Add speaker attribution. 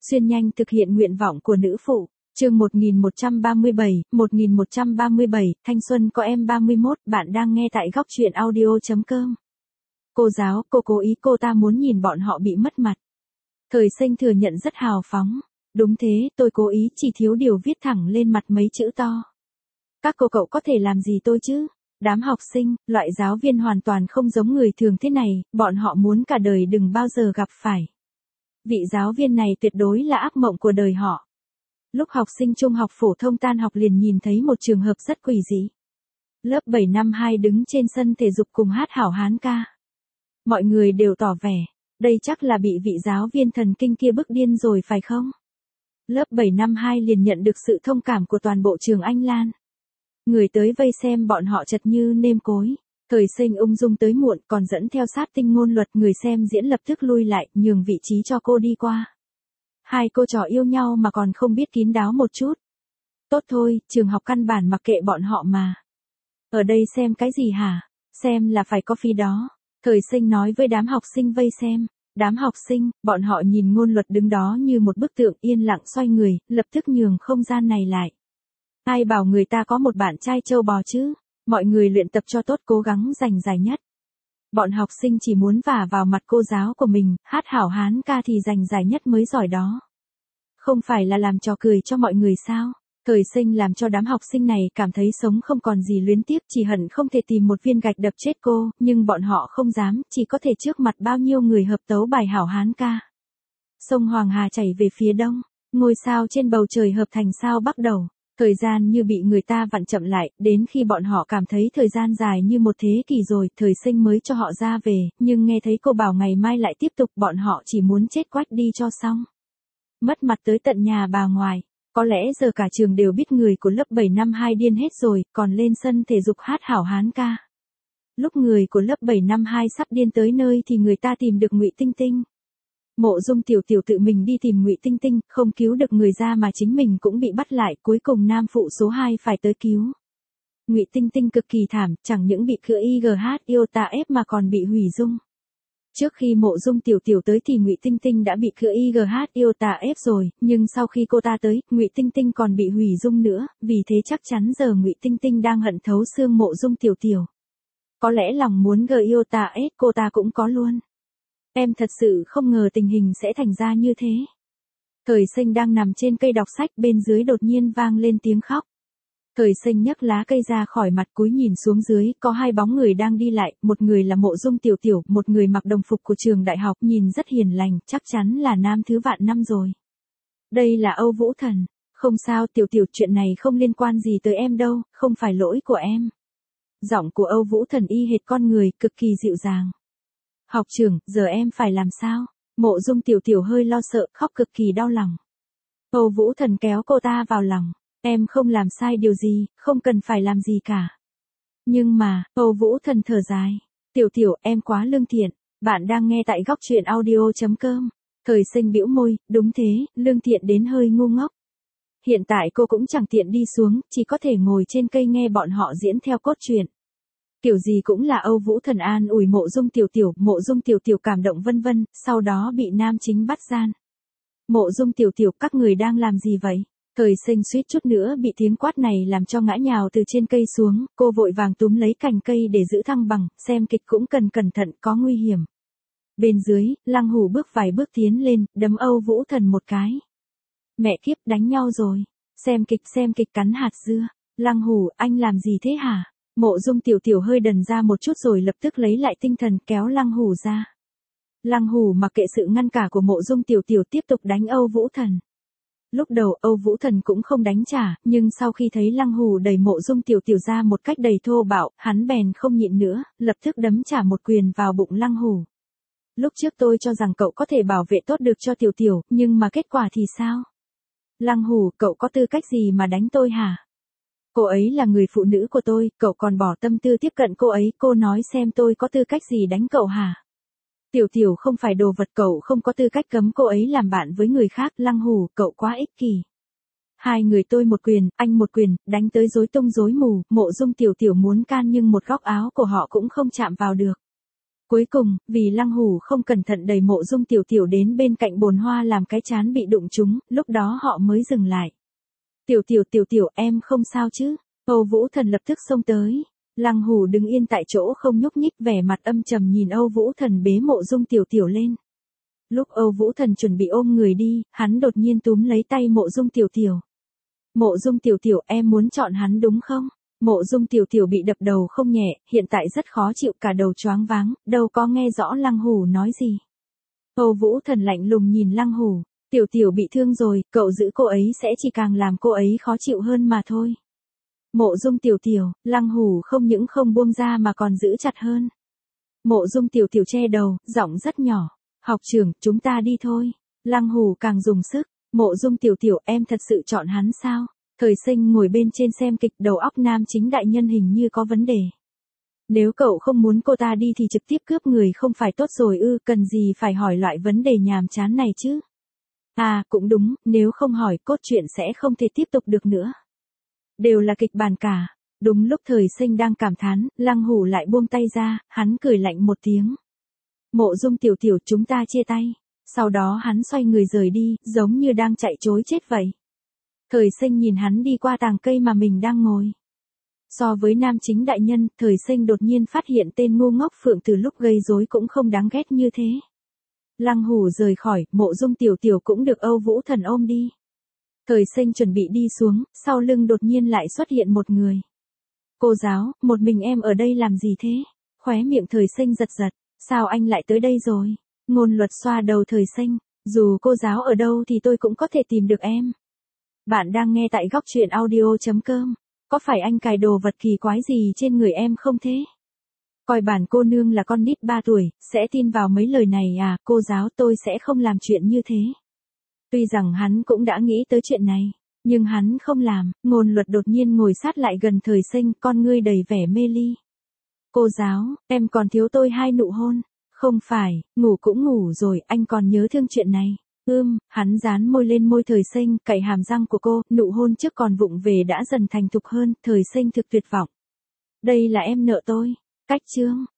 Speaker 1: Xuyên nhanh thực hiện nguyện vọng của nữ phụ. Chương 1137, thanh xuân có em 31, bạn đang nghe tại góc truyện audio.com. Cô giáo, cô cố ý, cô ta muốn nhìn bọn họ bị mất mặt. Thời Sinh thừa nhận rất hào phóng. Đúng thế, tôi cố ý, chỉ thiếu điều viết thẳng lên mặt mấy chữ to. Các cô cậu có thể làm gì tôi chứ? Đám học sinh, loại giáo viên hoàn toàn không giống người thường thế này, bọn họ muốn cả đời đừng bao giờ gặp phải. Vị giáo viên này tuyệt đối là ác mộng của đời họ. Lúc học sinh trung học phổ thông tan học liền nhìn thấy một trường hợp rất quỷ dị. Lớp 7 năm 2 đứng trên sân thể dục cùng hát hảo hán ca. Mọi người đều tỏ vẻ, đây chắc là bị vị giáo viên thần kinh kia bức điên rồi phải không? Lớp 7 năm 2 liền nhận được sự thông cảm của toàn bộ trường Anh Lan. Người tới vây xem bọn họ chật như nêm cối. Thời Sinh ung dung tới muộn còn dẫn theo sát tinh ngôn luật, người xem diễn lập tức lui lại, nhường vị trí cho cô đi qua. Hai cô trò yêu nhau mà còn không biết kín đáo một chút. Tốt thôi, trường học căn bản mặc kệ bọn họ mà. Ở đây xem cái gì hả? Xem là phải có phí đó. Thời Sinh nói với đám học sinh vây xem. Đám học sinh, bọn họ nhìn ngôn luật đứng đó như một bức tượng, yên lặng xoay người, lập tức nhường không gian này lại. Ai bảo người ta có một bạn trai trâu bò chứ? Mọi người luyện tập cho tốt, cố gắng giành giải nhất. Bọn học sinh chỉ muốn vả vào mặt cô giáo của mình, hát hảo hán ca thì giành giải nhất mới giỏi đó. Không phải là làm trò cười cho mọi người sao? Thời Sinh làm cho đám học sinh này cảm thấy sống không còn gì luyến tiếc, chỉ hận không thể tìm một viên gạch đập chết cô, nhưng bọn họ không dám, chỉ có thể trước mặt bao nhiêu người hợp tấu bài hảo hán ca. Sông Hoàng Hà chảy về phía đông, ngôi sao trên bầu trời hợp thành sao bắt đầu. Thời gian như bị người ta vặn chậm lại, đến khi bọn họ cảm thấy thời gian dài như một thế kỷ rồi, Thời Sinh mới cho họ ra về, nhưng nghe thấy cô bảo ngày mai lại tiếp tục, bọn họ chỉ muốn chết quách đi cho xong. Mất mặt tới tận nhà bà ngoại, có lẽ giờ cả trường đều biết người của lớp 7 năm 2 điên hết rồi, còn lên sân thể dục hát hảo hán ca. Lúc người của lớp 7 năm 2 sắp điên tới nơi thì người ta tìm được Ngụy Tinh Tinh. Mộ Dung Tiểu Tiểu tự mình đi tìm Ngụy Tinh Tinh, không cứu được người ra mà chính mình cũng bị bắt lại, cuối cùng nam phụ số 2 phải tới cứu. Ngụy Tinh Tinh cực kỳ thảm, chẳng những bị cưa IGH IOTA ép mà còn bị hủy dung. Trước khi Mộ Dung Tiểu Tiểu tới thì Ngụy Tinh Tinh đã bị cưa IGH IOTA ép rồi, nhưng sau khi cô ta tới, Ngụy Tinh Tinh còn bị hủy dung nữa, vì thế chắc chắn giờ Ngụy Tinh Tinh đang hận thấu xương Mộ Dung Tiểu Tiểu. Có lẽ lòng muốn gờ IOTA ép cô ta cũng có luôn. Em thật sự không ngờ tình hình sẽ thành ra như thế. Thời Sinh đang nằm trên cây đọc sách, bên dưới đột nhiên vang lên tiếng khóc. Thời Sinh nhấc lá cây ra khỏi mặt, cúi nhìn xuống dưới, có hai bóng người đang đi lại, một người là Mộ Dung Tiểu Tiểu, một người mặc đồng phục của trường đại học, nhìn rất hiền lành, chắc chắn là nam thứ vạn năm rồi. Đây là Âu Vũ Thần. Không sao Tiểu Tiểu, chuyện này không liên quan gì tới em đâu, không phải lỗi của em. Giọng của Âu Vũ Thần y hệt con người, cực kỳ dịu dàng. Học trưởng, giờ em phải làm sao? Mộ Dung Tiểu Tiểu hơi lo sợ, khóc cực kỳ đau lòng. Âu Vũ Thần kéo cô ta vào lòng. Em không làm sai điều gì, không cần phải làm gì cả. Nhưng mà, Âu Vũ Thần thở dài. Tiểu Tiểu, em quá lương thiện. Bạn đang nghe tại góc truyện audio.com. Thời Sinh bĩu môi, đúng thế, lương thiện đến hơi ngu ngốc. Hiện tại cô cũng chẳng tiện đi xuống, chỉ có thể ngồi trên cây nghe bọn họ diễn theo cốt truyện. Kiểu gì cũng là Âu Vũ Thần an ủi Mộ Dung Tiểu Tiểu, Mộ Dung Tiểu Tiểu cảm động vân vân, sau đó bị nam chính bắt gian. Mộ Dung Tiểu Tiểu, các người đang làm gì vậy? Thời Sinh suýt chút nữa bị tiếng quát này làm cho ngã nhào từ trên cây xuống, cô vội vàng túm lấy cành cây để giữ thăng bằng, xem kịch cũng cần cẩn thận, có nguy hiểm. Bên dưới, Lăng Hủ bước vài bước tiến lên, đấm Âu Vũ Thần một cái. Mẹ kiếp, đánh nhau rồi. Xem kịch cắn hạt dưa. Lăng Hủ, anh làm gì thế hả? Mộ Dung Tiểu Tiểu hơi đần ra một chút rồi lập tức lấy lại tinh thần, kéo Lăng Hủ ra. Lăng Hủ mặc kệ sự ngăn cả của Mộ Dung Tiểu Tiểu, tiếp tục đánh Âu Vũ Thần. Lúc đầu Âu Vũ Thần cũng không đánh trả, nhưng sau khi thấy Lăng Hủ đẩy Mộ Dung Tiểu Tiểu ra một cách đầy thô bạo, hắn bèn không nhịn nữa, lập tức đấm trả một quyền vào bụng Lăng Hủ. Lúc trước tôi cho rằng cậu có thể bảo vệ tốt được cho Tiểu Tiểu, nhưng mà kết quả thì sao? Lăng Hủ, cậu có tư cách gì mà đánh tôi hả? Cô ấy là người phụ nữ của tôi, cậu còn bỏ tâm tư tiếp cận cô ấy, cô nói xem tôi có tư cách gì đánh cậu hả? Tiểu Tiểu không phải đồ vật, cậu không có tư cách cấm cô ấy làm bạn với người khác. Lăng Hủ, cậu quá ích kỷ. Hai người tôi một quyền, anh một quyền, đánh tới rối tung rối mù, Mộ Dung Tiểu Tiểu muốn can nhưng một góc áo của họ cũng không chạm vào được. Cuối cùng, vì Lăng Hủ không cẩn thận đẩy Mộ Dung Tiểu Tiểu đến bên cạnh bồn hoa làm cái trán bị đụng trúng, lúc đó họ mới dừng lại. Tiểu Tiểu, em không sao chứ? Âu Vũ Thần lập tức xông tới. Lăng Hủ đứng yên tại chỗ không nhúc nhích, vẻ mặt âm trầm nhìn Âu Vũ Thần bế Mộ Dung Tiểu Tiểu lên. Lúc Âu Vũ Thần chuẩn bị ôm người đi, hắn đột nhiên túm lấy tay Mộ Dung Tiểu Tiểu. Mộ Dung Tiểu Tiểu, em muốn chọn hắn đúng không? Mộ Dung Tiểu Tiểu bị đập đầu không nhẹ, hiện tại rất khó chịu, cả đầu choáng váng, đâu có nghe rõ Lăng Hủ nói gì. Âu Vũ Thần lạnh lùng nhìn Lăng Hủ, Tiểu Tiểu bị thương rồi, cậu giữ cô ấy sẽ chỉ càng làm cô ấy khó chịu hơn mà thôi. Mộ Dung Tiểu Tiểu, Lăng Hủ không những không buông ra mà còn giữ chặt hơn. Mộ Dung Tiểu Tiểu che đầu, giọng rất nhỏ, học trưởng, chúng ta đi thôi. Lăng Hủ càng dùng sức, Mộ Dung Tiểu Tiểu, em thật sự chọn hắn sao? Thời Sinh ngồi bên trên xem kịch, đầu óc nam chính đại nhân hình như có vấn đề. Nếu cậu không muốn cô ta đi thì trực tiếp cướp người không phải tốt rồi ư, cần gì phải hỏi loại vấn đề nhàm chán này chứ? À, cũng đúng, nếu không hỏi cốt truyện sẽ không thể tiếp tục được nữa. Đều là kịch bản cả. Đúng lúc Thời Sinh đang cảm thán, Lăng Hủ lại buông tay ra, hắn cười lạnh một tiếng. Mộ Dung Tiểu Tiểu, chúng ta chia tay. Sau đó hắn xoay người rời đi, giống như đang chạy trối chết vậy. Thời Sinh nhìn hắn đi qua tàng cây mà mình đang ngồi. So với nam chính đại nhân, Thời Sinh đột nhiên phát hiện tên ngu ngốc Phượng từ lúc gây rối cũng không đáng ghét như thế. Lăng Hủ rời khỏi, Mộ Dung Tiểu Tiểu cũng được Âu Vũ Thần ôm đi. Thời Sinh chuẩn bị đi xuống, sau lưng đột nhiên lại xuất hiện một người. Cô giáo, một mình em ở đây làm gì thế? Khóe miệng Thời Sinh giật giật, sao anh lại tới đây rồi? Ngôn Luật xoa đầu Thời Sinh, dù cô giáo ở đâu thì tôi cũng có thể tìm được em. Bạn đang nghe tại góc truyện audio.com. Có phải anh cài đồ vật kỳ quái gì trên người em không thế? Coi bản cô nương là con nít 3 tuổi, sẽ tin vào mấy lời này à? Cô giáo, tôi sẽ không làm chuyện như thế. Tuy rằng hắn cũng đã nghĩ tới chuyện này, nhưng hắn không làm. Ngôn Luật đột nhiên ngồi sát lại gần Thời Sinh, con ngươi đầy vẻ mê ly. Cô giáo, em còn thiếu tôi 2 nụ hôn. Không phải, ngủ cũng ngủ rồi, anh còn nhớ thương chuyện này. Hắn dán môi lên môi Thời Sinh, cạy hàm răng của cô, nụ hôn trước còn vụng về đã dần thành thục hơn, Thời Sinh thực tuyệt vọng. Đây là em nợ tôi. Cách chương.